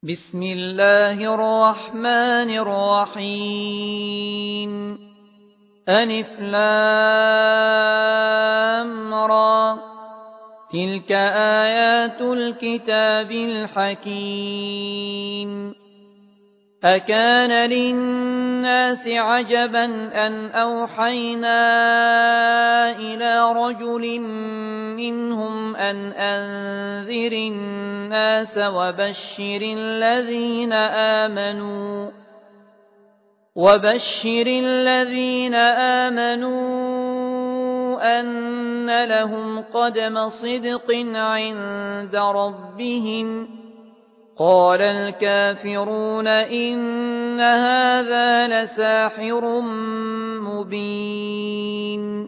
بسم الله الرحمن الرحيم ألف لام را تلك آيات الكتاب الحكيم أكان للناس عجبا أن أوحينا إلى رجل منهم أن أنذر الناس وبشر الذين آمنوا أن لهم قدم صدق عند ربهم قال الكافرون إن هذا لساحر مبين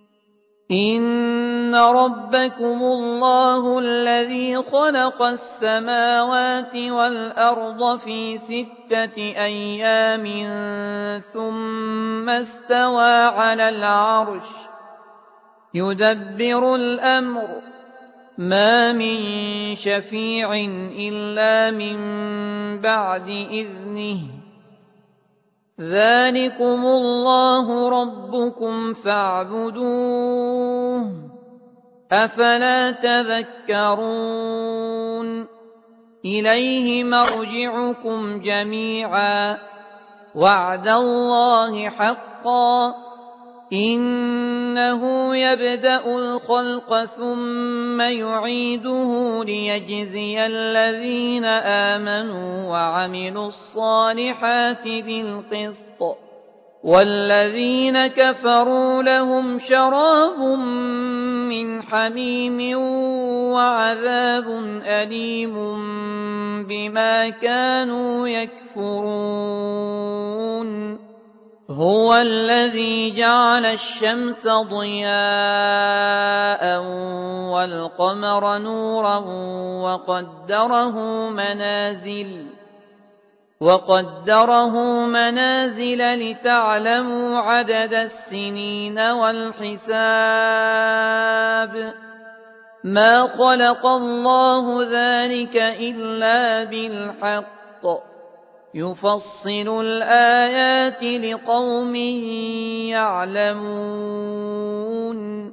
إن ربكم الله الذي خلق السماوات والأرض في 6 أيام ثم استوى على العرش يدبر الأمر ما من شفيع إلا من بعد إذنه ذلكم الله ربكم فاعبدوه أفلا تذكرون إليه مرجعكم جميعا وعد الله حقا إنه يبدأ الخلق ثم يعيده ليجزي الذين آمنوا وعملوا الصالحات بالقسط والذين كفروا لهم شراب من حميم وعذاب أليم بما كانوا يكفرون هو الذي جعل الشمس ضياء والقمر نورا وقدره منازل لتعلموا عدد السنين والحساب ما خلق الله ذلك إلا بالحق يفصل الآيات لقوم يعلمون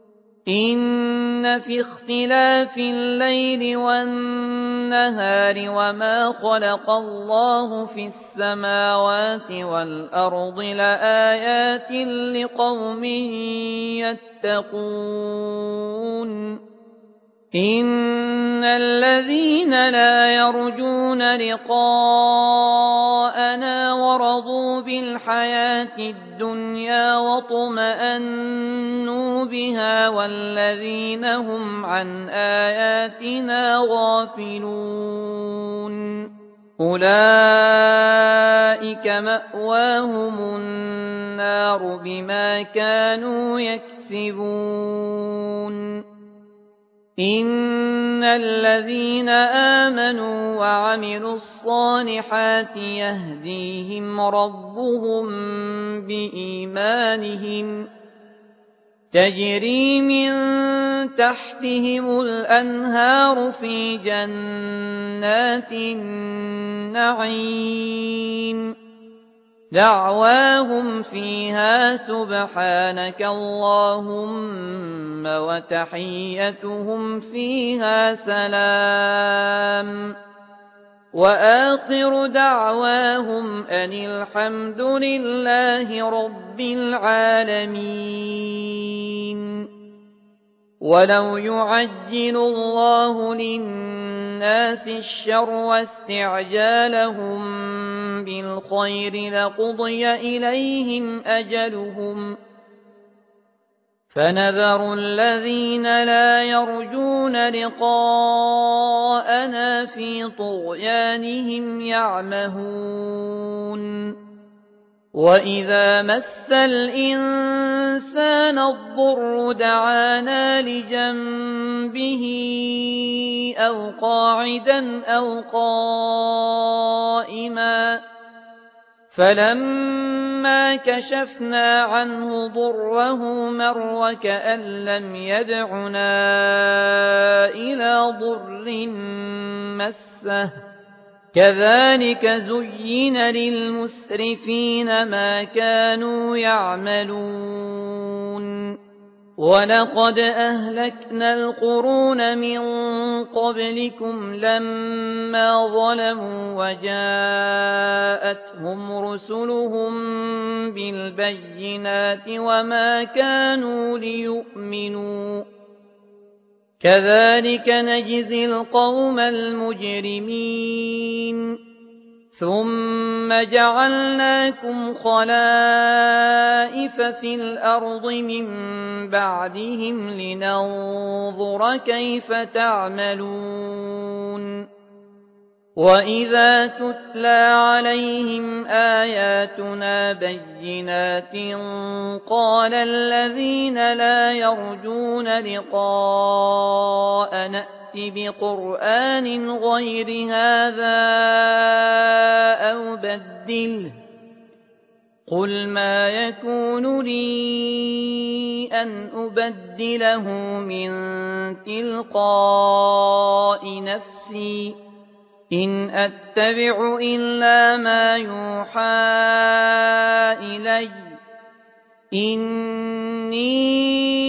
إن في اختلاف الليل والنهار وما خلق الله في السماوات والأرض لآيات لقوم يتقون إن الذين لا يرجون لقاءنا ورضوا بالحياة الدنيا واطمأنوا بها والذين هم عن آياتنا غافلون أولئك مأواهم النار بما كانوا يكسبون إن الذين آمنوا وعملوا الصالحات يهديهم ربهم بإيمانهم تجري من تحتهم الأنهار في جنات النعيم دعواهم فيها سبحانك اللهم وتحيتهم فيها سلام وآخر دعواهم أن الحمد لله رب العالمين ولو يعجل الله للناس الشر واستعجالهم بالخير لقضي إليهم أجلهم فنذر الذين لا يرجون لقاءنا في طغيانهم يعمهون وإذا مس الإنسان الضر دعانا لجنبه أو قاعدا أو قائما فلما كشفنا عنه ضره مر كأن لم يدعنا إلى ضر مسه كذلك زين للمسرفين ما كانوا يعملون ولقد أهلكنا القرون من قبلكم لما ظلموا وجاءتهم رسلهم بالبينات وما كانوا ليؤمنوا كذلك نجزي القوم المجرمين ثم جعلناكم خلائف في الأرض من بعدهم لننظر كيف تعملون وإذا تتلى عليهم آياتنا بينات قال الذين لا يرجون لقاءنا بقرآن غير هذا أو بدله قل ما يكون لي أن أبدله من تلقاء نفسي إن أتبع إلا ما يوحى إلي إني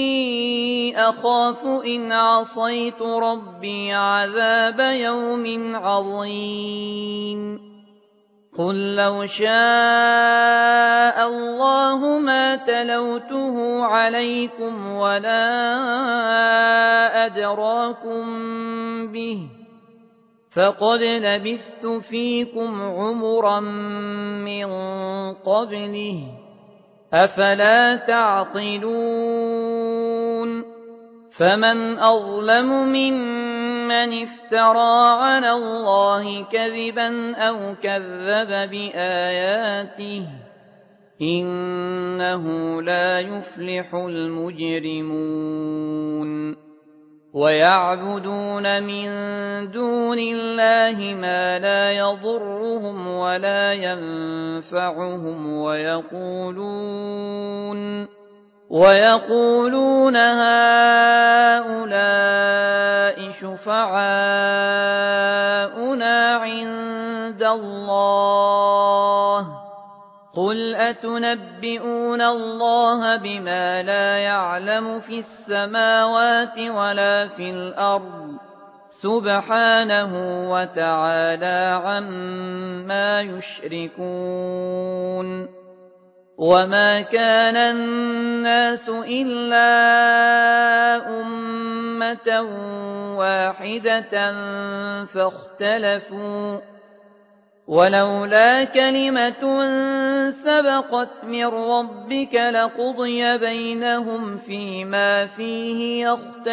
أخاف إن عصيت ربي عذاب يوم عظيم قل لو شاء الله ما تلوته عليكم ولا أدراكم به فقد لبثت فيكم عمرا من قبله أفلا تعقلون فمن أظلم ممن افترى على الله كذبا أو كذب بآياته إنه لا يفلح المجرمون ويعبدون من دون الله ما لا يضرهم ولا ينفعهم ويقولون هؤلاء شفعاؤنا عند الله قل أتنبئون الله بما لا يعلم في السماوات ولا في الأرض سبحانه وتعالى عما يشركون وما كان الناس إلا أمة واحدة فاختلفوا ولولا كلمة سبقت من ربك لقضي بينهم فيما فيه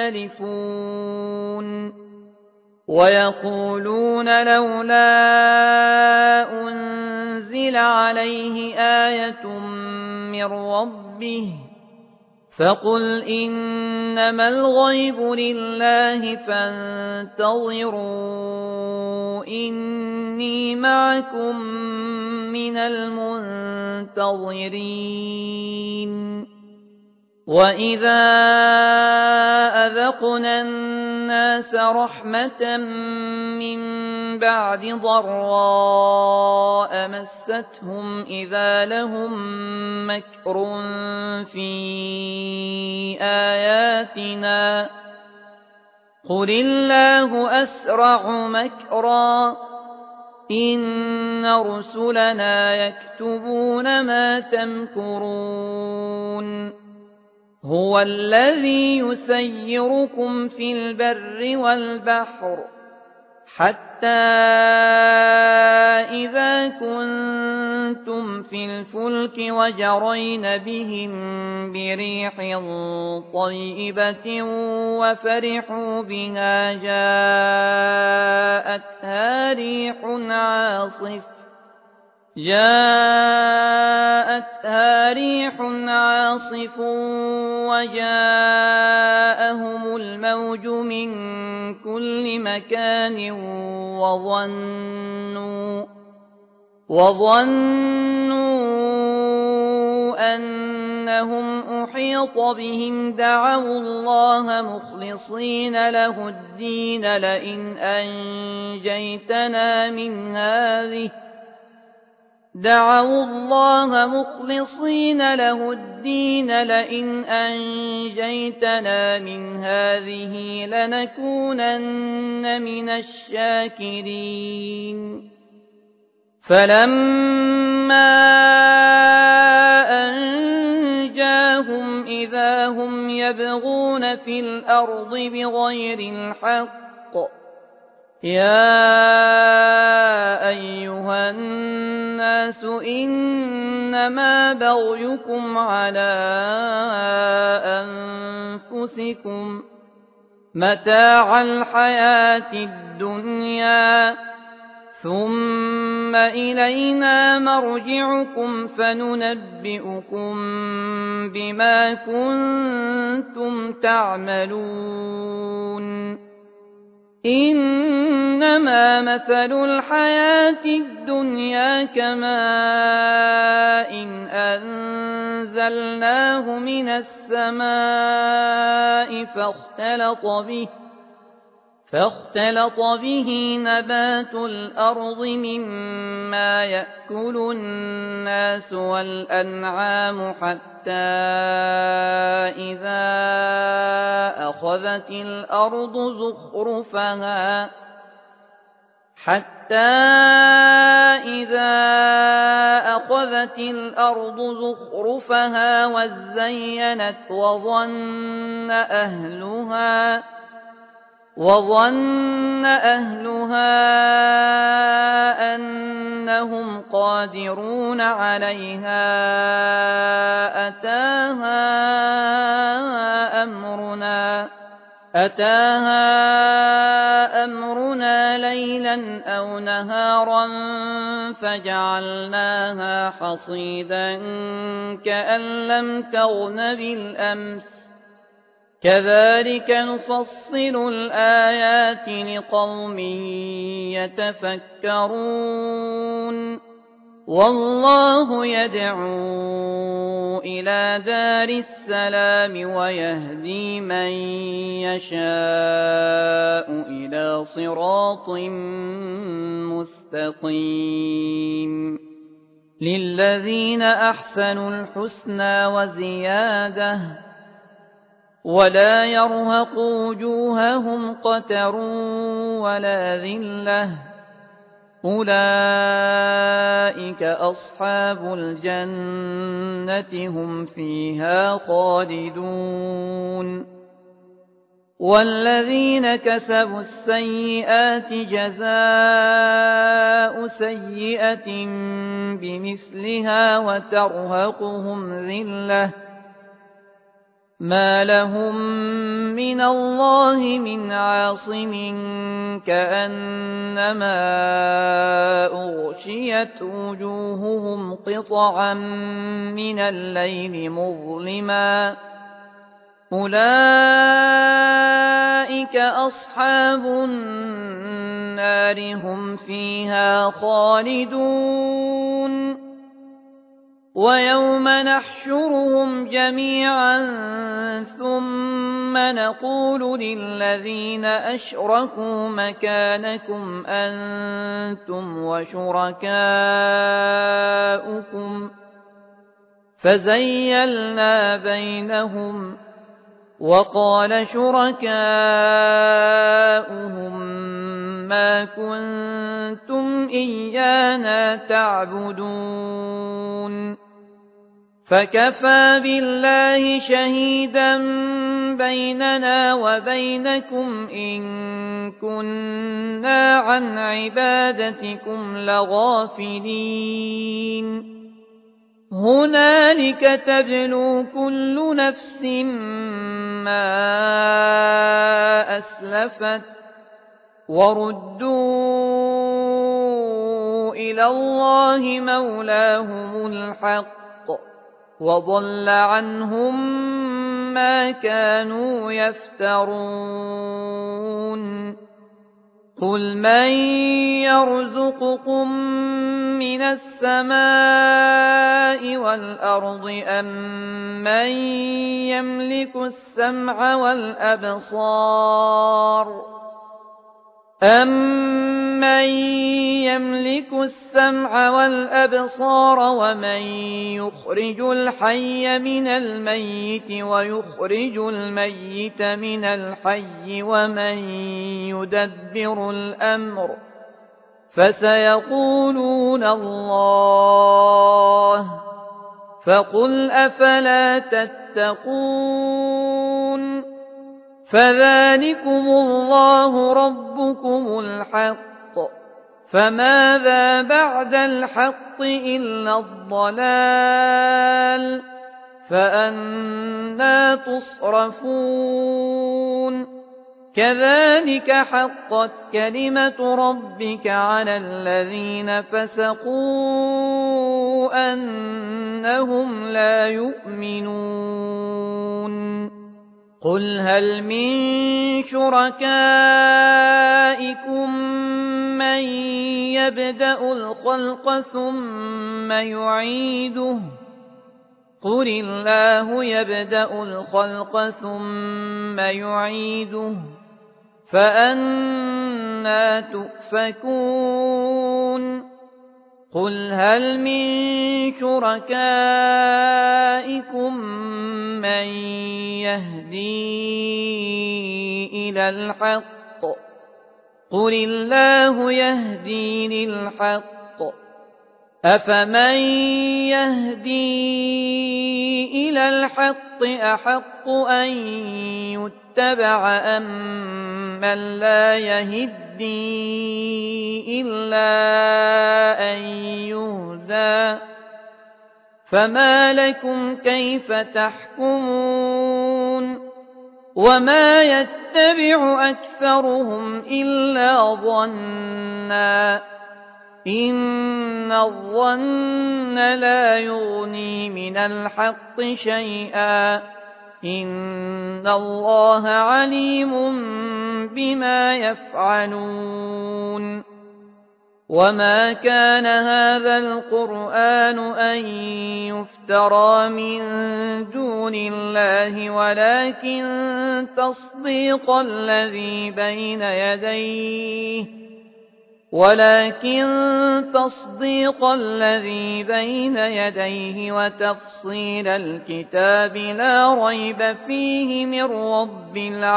يختلفون ويقولون لولا أنزل عليه آية من ربه فقل إنما الغيب لله فانتظروا إني معكم من المنتظرين وإذا أذقنا الناس رحمة من بعد ضراء مستهم إذا لهم مكر في آياتنا قل الله أسرع مكرا إن رسلنا يكتبون ما تمكرون هو الذي يسيركم في البر والبحر حتى إذا كنتم في الفلك وجرين بهم بريح طيبة وفرحوا بها جاءتها ريح عاصف وجاءهم الموج من كل مكان وظنوا أنهم أحيط بهم دعوا الله مخلصين له الدين لئن أنجيتنا من هذه لنكونن من الشاكرين فلما أنجاهم إذا هم يبغون في الأرض بغير الحق يا أيها الناس إنما بغيكم على أنفسكم متاع الحياة الدنيا ثم إلينا مرجعكم فننبئكم بما كنتم تعملون إنما مثل الحياة الدنيا كماء أنزلناه من السماء فاختلط به نبات الأرض مما يأكل الناس والأنعام حتى إذا أخذت الأرض زخرفها وزينت وظن أهلها أنهم قادرون عليها أتاها أمرنا ليلا أو نهارا فجعلناها حصيدا كأن لم تغن بالأمس كذلك نفصل الآيات لقوم يتفكرون والله يدعو إلى دار السلام ويهدي من يشاء إلى صراط مستقيم للذين أحسنوا الحسنى وزيادة ولا يرهق وجوههم قتر ولا ذلة أولئك أصحاب الجنة هم فيها خالدون والذين كسبوا السيئات جزاء سيئة بمثلها وترهقهم ذلة ما لهم من الله من عاصم كأنما أغشيت وجوههم قطعا من الليل مظلما أولئك أصحاب النار هم فيها خالدون ويوم نحشرهم جميعا ثم نقول للذين أشركوا مكانكم أنتم وشركاؤكم فزيلنا بينهم وقال شركاؤهم ما كنتم إيانا تعبدون فكفى بالله شهيدا بيننا وبينكم إن كنا عن عبادتكم لغافلين هنالك تبلو كل نفس ما أسلفت وردوا إلى الله مولاهم الحق وضل عنهم ما كانوا يفترون قل من يرزقكم من السماء والأرض أمن يملك السمع والأبصار ومن يخرج الحي من الميت ويخرج الميت من الحي ومن يدبر الأمر فسيقولون الله فقل أفلا تتقون فذلكم الله ربكم الحق فماذا بعد الحق إلا الضلال فأنى تصرفون كذلك حقت كلمة ربك على الذين فسقوا أنهم لا يؤمنون قل هل من شركائكم من يبدأ الخلق ثم يعيده قل الله يبدأ الخلق ثم يعيده فأنى تؤفكون قل هل من شركائكم من يهدي إلى الحق قل الله يهدي للحق أفمن يهدي إلى الحق أحق أن يتبع أمن لا يهدي إلا أن يهدى فما لكم كيف تحكمون وما يتبع أكثرهم إلا ظنا إن الظن لا يغني من الحق شيئا إن الله عليم بما يفعلون وما كان هذا القرآن أن يفترى من دون الله ولكن تصديق الذي بين يديه وتفصيل الكتاب لا ريب فيه من رب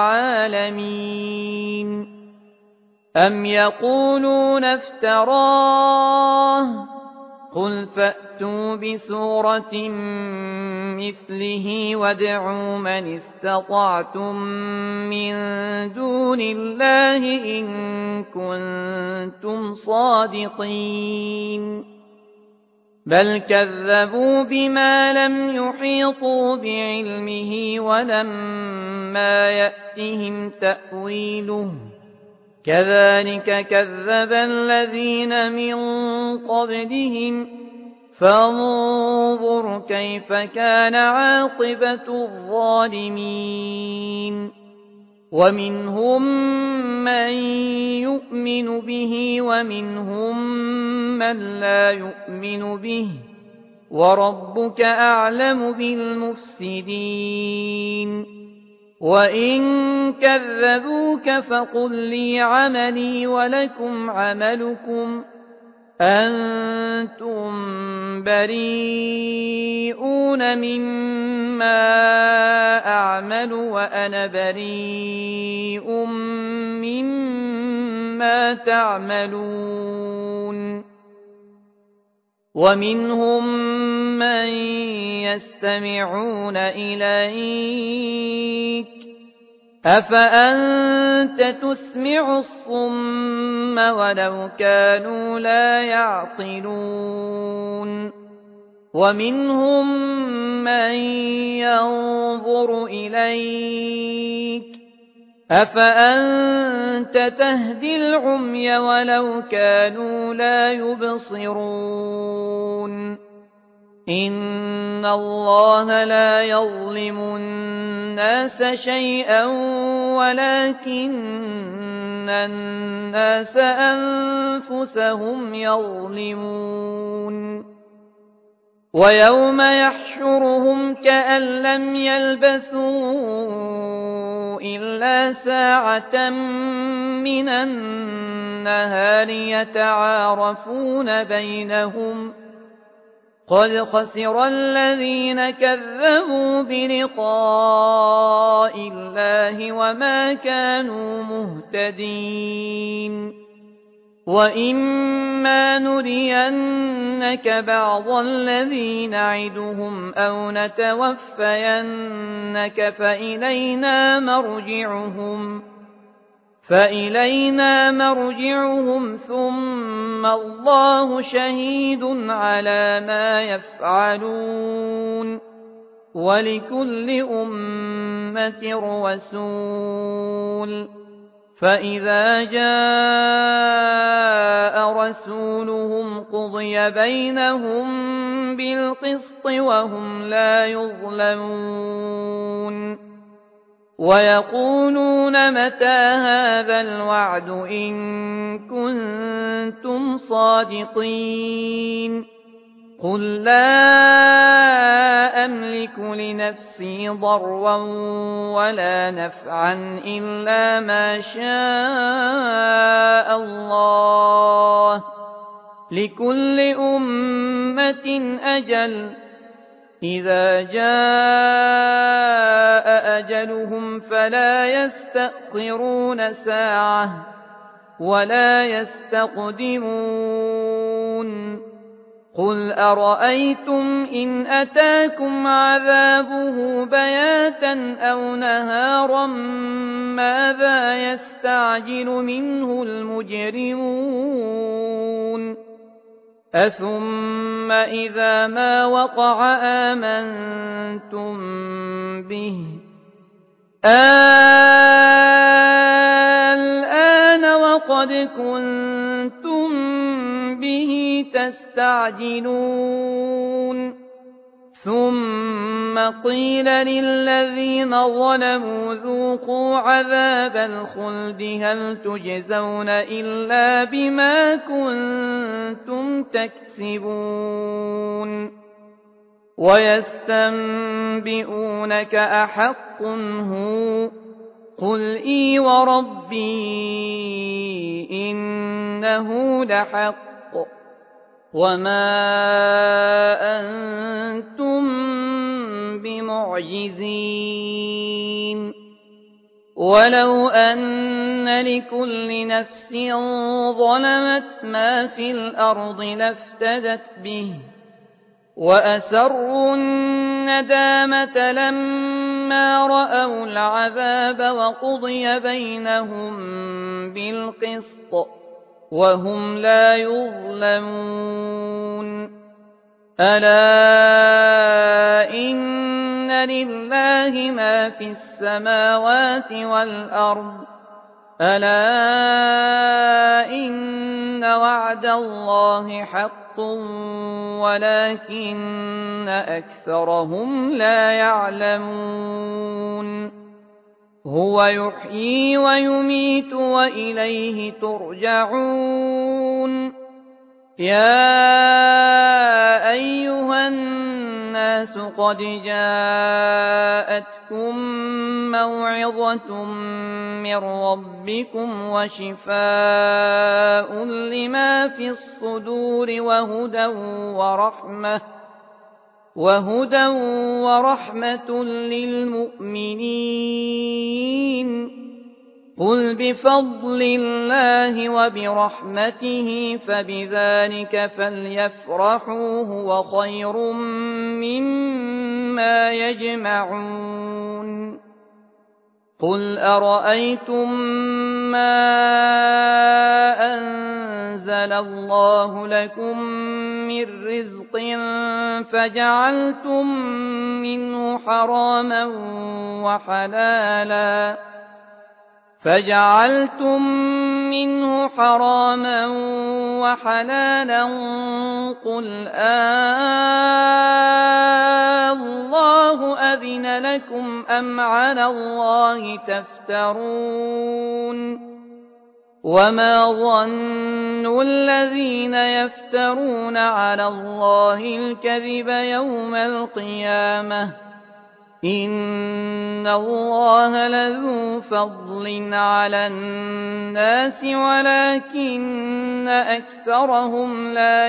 العالمين أم يقولون افتراه قل فأتوا بسورة مثله وادعوا من استطعتم من دون الله إن كنتم صادقين بل كذبوا بما لم يحيطوا بعلمه ولما يأتهم تأويله كذلك كذب الذين من قبلهم فانظر كيف كان عاقبة الظالمين ومنهم من يؤمن به ومنهم من لا يؤمن به وربك أعلم بالمفسدين وإن كذبوك فقل لي عملي ولكم عملكم أنتم بريئون مما أعمل وأنا بريء مما تعملون ومنهم من يستمعون إليك أفأنت تسمع الصم ولو كانوا لا يعقلون ومنهم من ينظر إليك أفأنت تهدي العمي ولو كانوا لا يبصرون إن الله لا يظلم الناس شيئا ولكن الناس أنفسهم يظلمون ويوم يحشرهم كأن لم يلبثوا إلا ساعة من النهار يتعارفون بينهم قد خسر الذين كذبوا بلقاء الله وما كانوا مهتدين وإما نرينك بعض الذي نعدهم أو نتوفينك فإلينا مرجعهم ثم الله شهيد على ما يفعلون ولكل أمة رسول فإذا جاء رسولهم قضي بينهم بالقسط وهم لا يظلمون ويقولون متى هذا الوعد إن كنتم صادقين قل لا أملك لنفسي ضرا ولا نفعا إلا ما شاء الله لكل أمة أجل إذا جاء أجلهم فلا يستأخرون ساعة ولا يستقدمون قل أرأيتم إن أتاكم عذابه بياتا أو نهارا ماذا يستعجل منه المجرمون أثم إذا ما وقع آمنتم به الآن وقد كنتم به تستعجلون ثم قيل للذين ظلموا ذوقوا عذاب الخلد هل تجزون إلا بما كنتم تكسبون ويستنبئونك أحق هو قل إي وربي إنه لحق وما أنتم بمعجزين ولو أن لكل نفس ظلمت ما في الأرض لافتدت به وأسروا الندامة لما رأوا العذاب وقضي بينهم بالقسط وهم لا يظلمون ألا إن لله ما في السماوات والأرض ألا إن وعد الله حق ولكن أكثرهم لا يعلمون هو يحيي ويميت وإليه ترجعون يا أيها الناس قد جاءتكم موعظة من ربكم وشفاء لما في الصدور وهدى ورحمة للمؤمنين قل بفضل الله وبرحمته فبذلك فليفرحوا هو خير مما يجمعون قل أرأيتم ما أنزل الله لكم من رزق فجعلتم منه حراما وحلالا قل الله أذن لكم أم على الله تفترون وما ظن الذين يفترون على الله الكذب يوم القيامة إن الله لذو فضل على الناس ولكن أكثرهم لا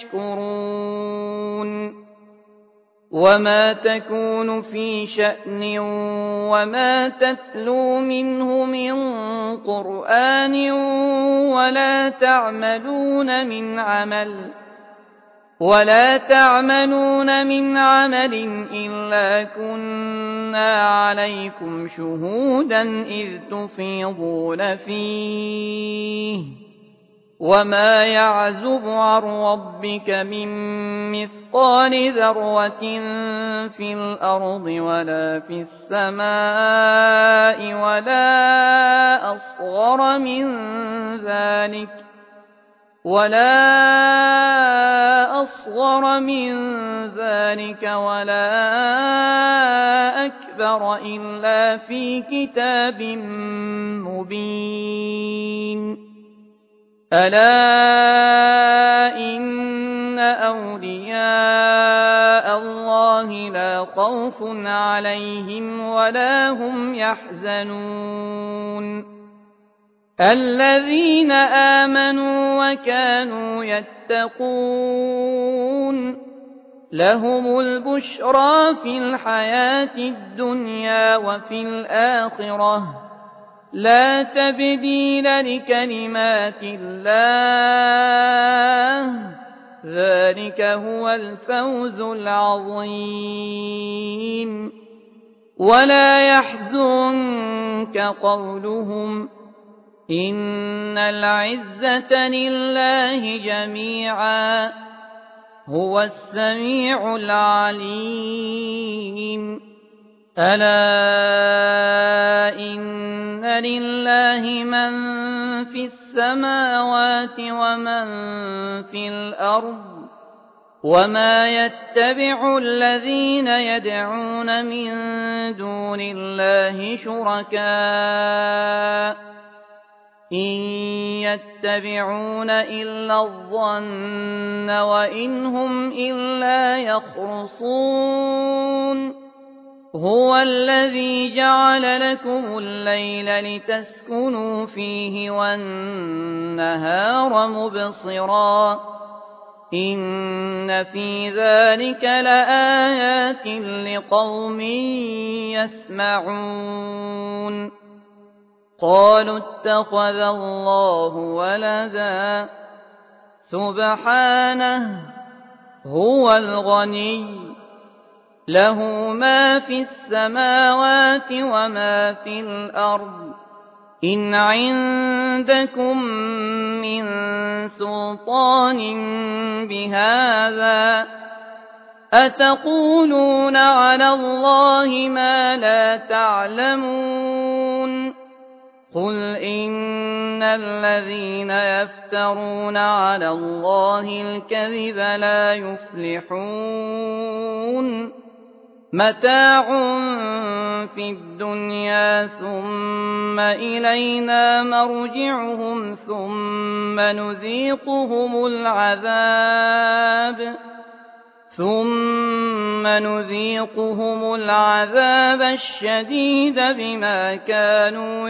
يشكرون وما تكون في شأن وما تتلو منه من قرآن ولا تعملون من عمل إلا كنا عليكم شهودا إذ تفيضون فيه وما يعزب عن ربك من مثقال ذرة في الأرض ولا في السماء ولا أصغر من ذلك ولا أكبر إلا في كتاب مبين ألا إن أولياء الله لا خوف عليهم ولا هم يحزنون الذين آمنوا وكانوا يتقون لهم البشرى في الحياة الدنيا وفي الآخرة لا تبديل لكلمات الله ذلك هو الفوز العظيم ولا يحزنك قولهم إن العزة لله جميعا هو السميع العليم ألا إن لله من في السماوات ومن في الأرض وما يتبع الذين يدعون من دون الله شركاء إن يتبعون إلا الظن وإن هم إلا يخرصون هو الذي جعل لكم الليل لتسكنوا فيه والنهار مبصرا إن في ذلك لآيات لقوم يسمعون قالوا اتخذ الله ولدا سبحانه هو الغني له ما في السماوات وما في الأرض إن عندكم من سلطان بهذا أتقولون على الله ما لا تعلمون قل إن الذين يفترون على الله الكذب لا يفلحون متاع في الدنيا ثم إلينا مرجعهم ثم نذيقهم العذاب الشديد بما كانوا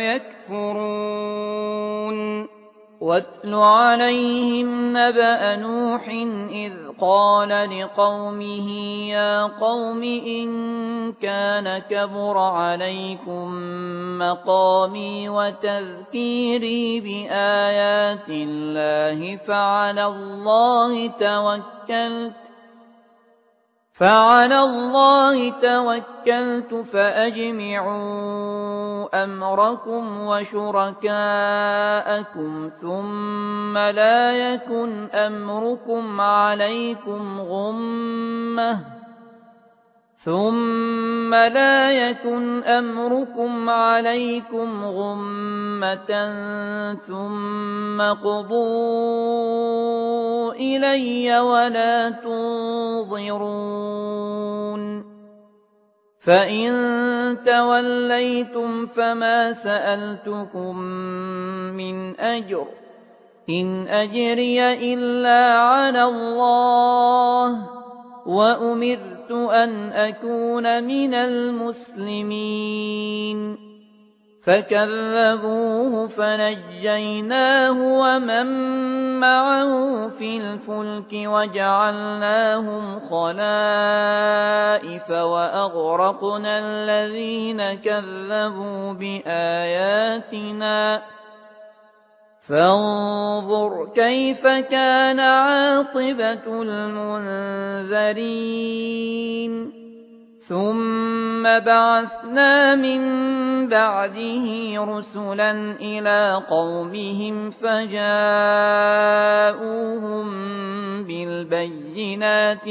يكفرون واتل عليهم نبأ نوح إذ قال لقومه يا قوم إن كان كبر عليكم مقامي وتذكيري بآيات الله فعلى الله توكلت فأجمعوا أمركم وشركاءكم ثم لا يكن أمركم عليكم غمة ثم قضوا إلي ولا تنظرون فإن توليتم فما سألتكم من أجر إن أجري إلا على الله وأمرت أن أكون من المسلمين فكذبوه فنجيناه ومن معه في الفلك وجعلناهم خلائف وأغرقنا الذين كذبوا بآياتنا فانظر كيف كان عاقبة المنذرين ثم بعثنا من بعده رسلا إلى قومهم فجاءوهم بالبينات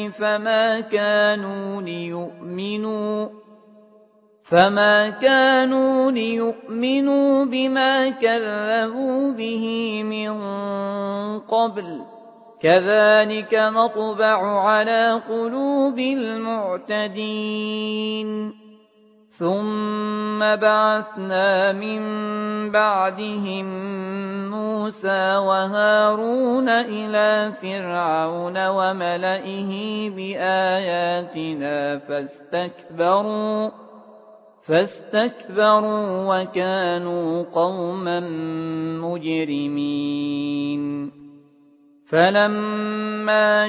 فما كانوا ليؤمنوا بما كذبوا به من قبل كذلك نطبع على قلوب المعتدين ثم بعثنا من بعدهم موسى وهارون إلى فرعون وملئه بآياتنا فاستكبروا وكانوا قوما مجرمين فلما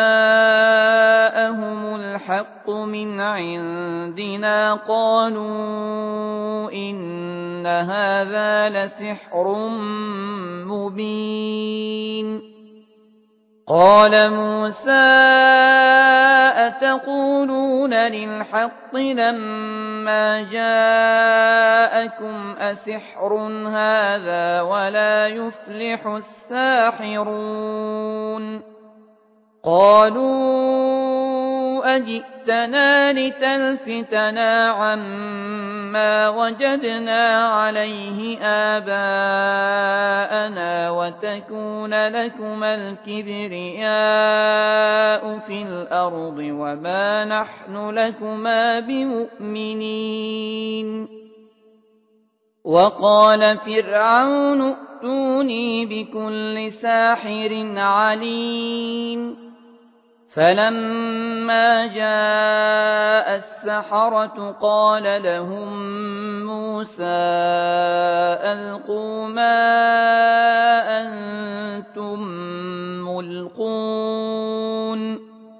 جاءهم الحق من عندنا قالوا إن هذا لسحر مبين قال موسى أتقولون للحق لما جاءكم أسحر هذا ولا يفلح الساحرون قالوا أجئتنا لتلفتنا عما وجدنا عليه آباءنا وتكون لكما الكبرياء في الأرض وما نحن لكما بمؤمنين وقال فرعون ائتوني بكل ساحر عليم فلما جاء السحرة قال لهم موسى ألقوا ما أنتم ملقون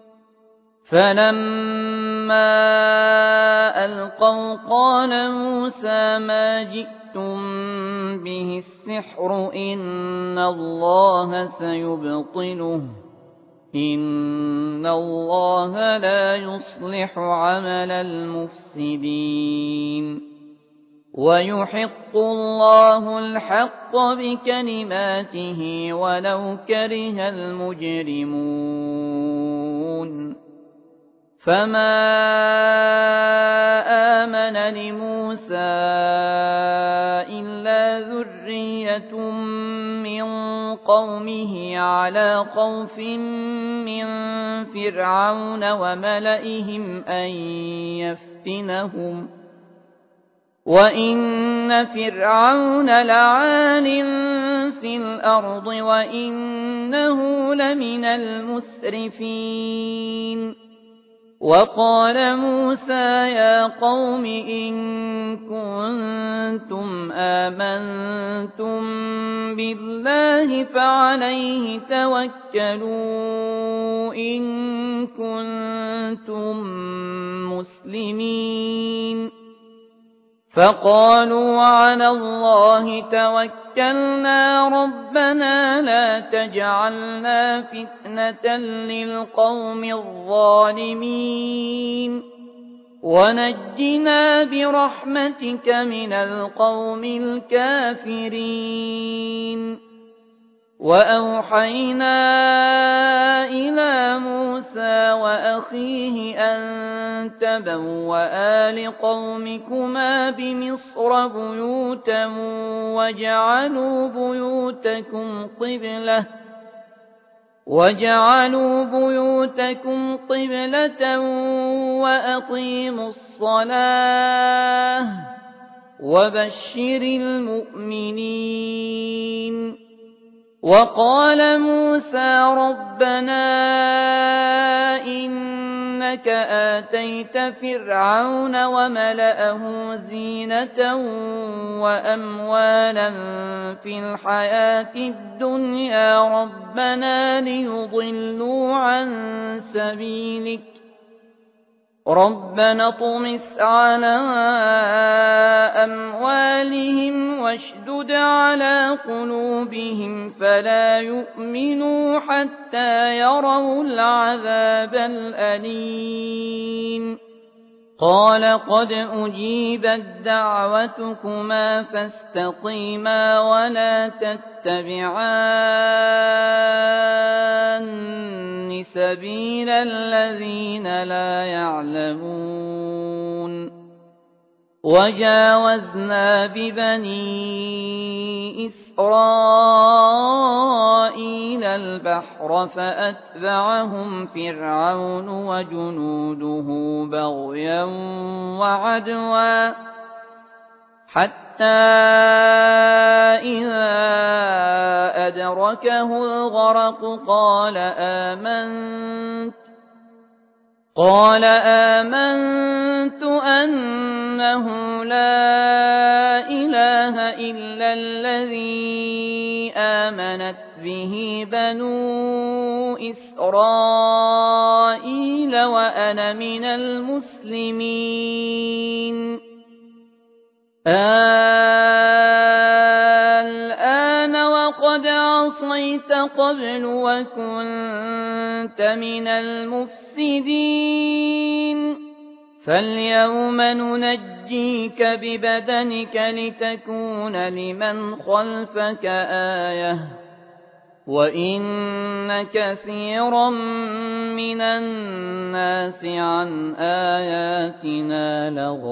فلما ألقوا قال موسى ما جئتم به السحر إن الله سيبطله إن الله لا يصلح عمل المفسدين ويحق الله الحق بكلماته ولو كره المجرمون فما آمن لموسى إلا ذرية من قومه على خوف من فرعون وملئهم أن يفتنهم وإن فرعون لعال في الأرض وإنه لمن المسرفين وقال موسى يا قوم إن كنتم آمنتم بالله فعليه توكلوا إن كنتم مسلمين فقالوا على الله توكلنا ربنا لا تجعلنا فتنة للقوم الظالمين ونجنا برحمتك من القوم الكافرين وأوحينا إلى موسى وأخيه أن تبوأ لقومكما بمصر بيوتا وجعلوا بيوتكم قبلة وأقيموا الصلاة الصلاة وبشر المؤمنين. وقال موسى ربنا إنك آتيت فرعون وملأه زينة وأموالا في الحياة الدنيا ربنا ليضلوا عن سبيلك ربنا اطمس على أموالهم واشدد على قلوبهم فلا يؤمنوا حتى يروا العذاب الأليم. قال قد أجيبت دعوتكما فاستقيما ولا تتبعان سبيل الذين لا يعلمون. وجاوزنا ببني إسرائيل البحر فأتبعهم فرعون وجنوده بغيا وعدوا حتى إذا أدركه الغرق قال آمنت أنه لا إله إلا الذي آمنت به بنو إسرائيل وأنا من المسلمين. الآن وقد عصيت قبل وكنت من المفسدين فاليوم ننجيك ببدنك لتكون لمن خلفك آية وإن كثيرا من الناس عن آياتنا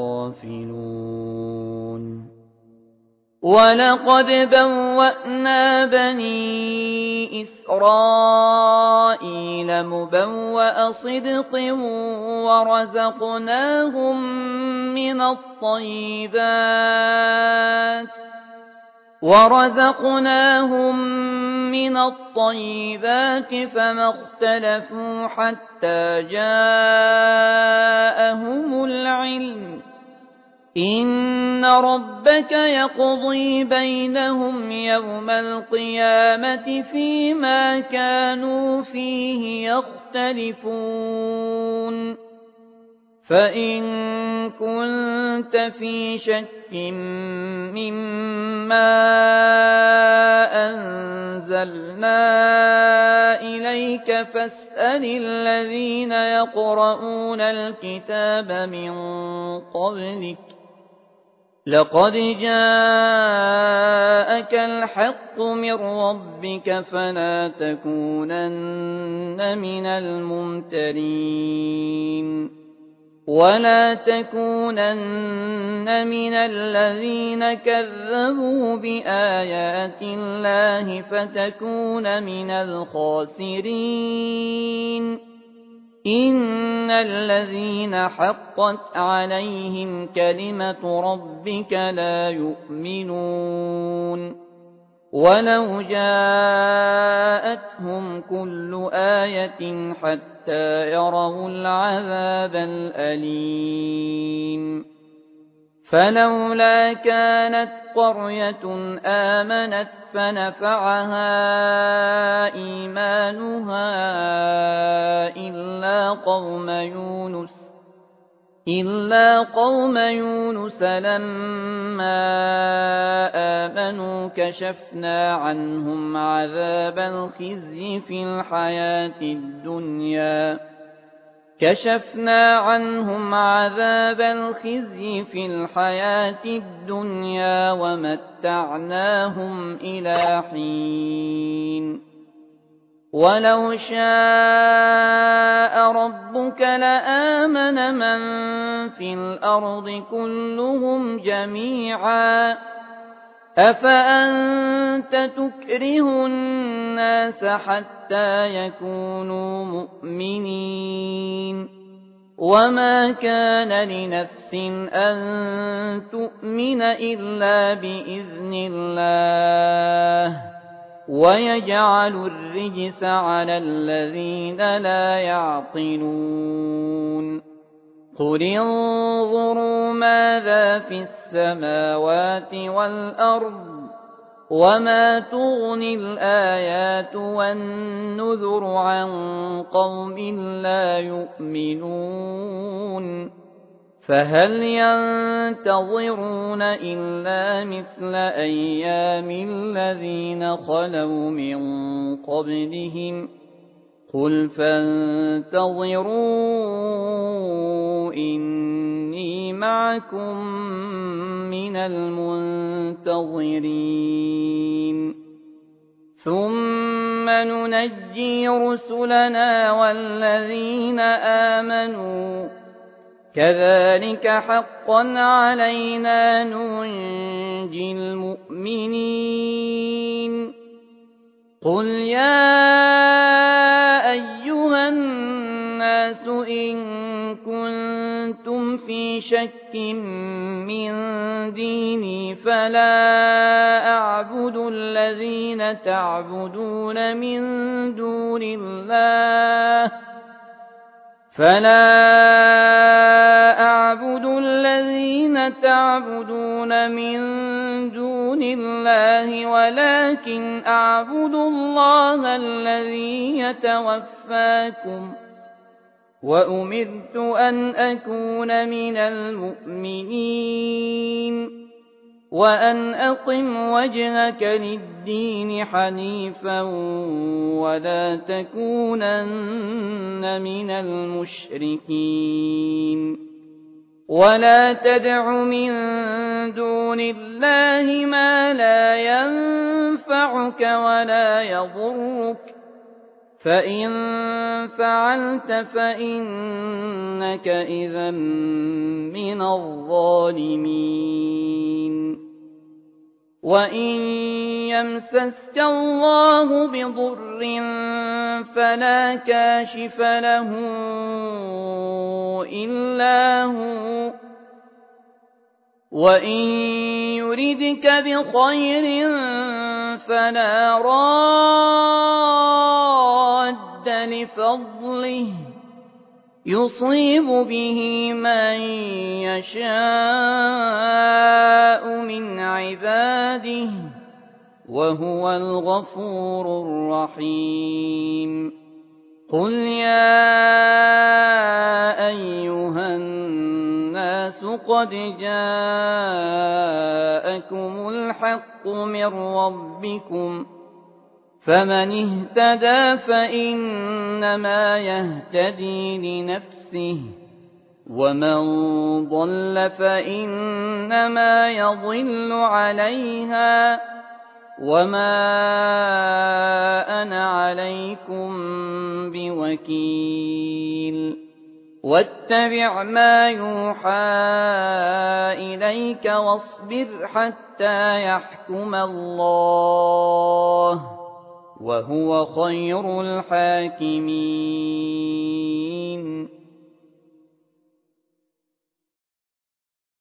لغافلون. ولقد بوأنا بني إسرائيل مبوأ صدق ورزقناهم من الطيبات فما اختلفوا حتى جاءهم العلم. إن ربك يقضي بينهم يوم القيامة فيما كانوا فيه يختلفون. فإن كنت في شك مما أنزلنا إليك فاسأل الذين يقرؤون الكتاب من قبلك لقد جاءك الحق من ربك فلا تكونن من الممترين. ولا تكونن من الذين كذبوا بآيات الله فتكون من الخاسرين. إن الذين حقت عليهم كلمة ربك لا يؤمنون ولو جاءتهم كل آية حتى يروا العذاب الأليم. فلولا كانت قرية آمنت فنفعها إيمانها إلا قوم يونس لما آمنوا كشفنا عنهم عذاب الخزي في الحياة الدنيا ومتعناهم إلى حين. ولو شاء ربك لآمن من في الأرض كلهم جميعا أفأنت تكره الناس حتى يكونوا مؤمنين وما كان لنفس أن تؤمن إلا بإذن الله ويجعل الرجس على الذين لا يعقلون قل انظروا ماذا في السماوات والأرض وما تغني الآيات والنذر عن قوم لا يؤمنون فهل ينتظرون إلا مثل أيام الذين خلوا من قبلهم قل فانتظروا إني معكم من المنتظرين ثم ننجي رسلنا والذين آمنوا كذلك حقا علينا ننجي المؤمنين قل يا أيها الناس إن كنتم في شك من ديني فلا أعبد الذين تعبدون من دون الله ولكن أعبد الله الذي يتوفاكم وأمرت أن أكون من المؤمنين وأن أقم وجهك للدين حنيفا ولا تكونن من المشركين ولا تدع من دون الله ما لا ينفعك ولا يضرك فإن فعلت فإنك إذا من الظالمين وإن يمسسك الله بضر فلا كاشف له إلا هو وإن يردك بخير فلا راد لفضله يصيب به من يشاء من عباده وهو الغفور الرحيم قل يا أيها الناس قد جاءكم الحق من ربكم فمن اهتدى فإنما يهتدي لنفسه ومن ضل فإنما يضل عليها وما أنا عليكم بوكيل واتبع ما يوحى إليك واصبر حتى يحكم الله وهو خير الحاكمين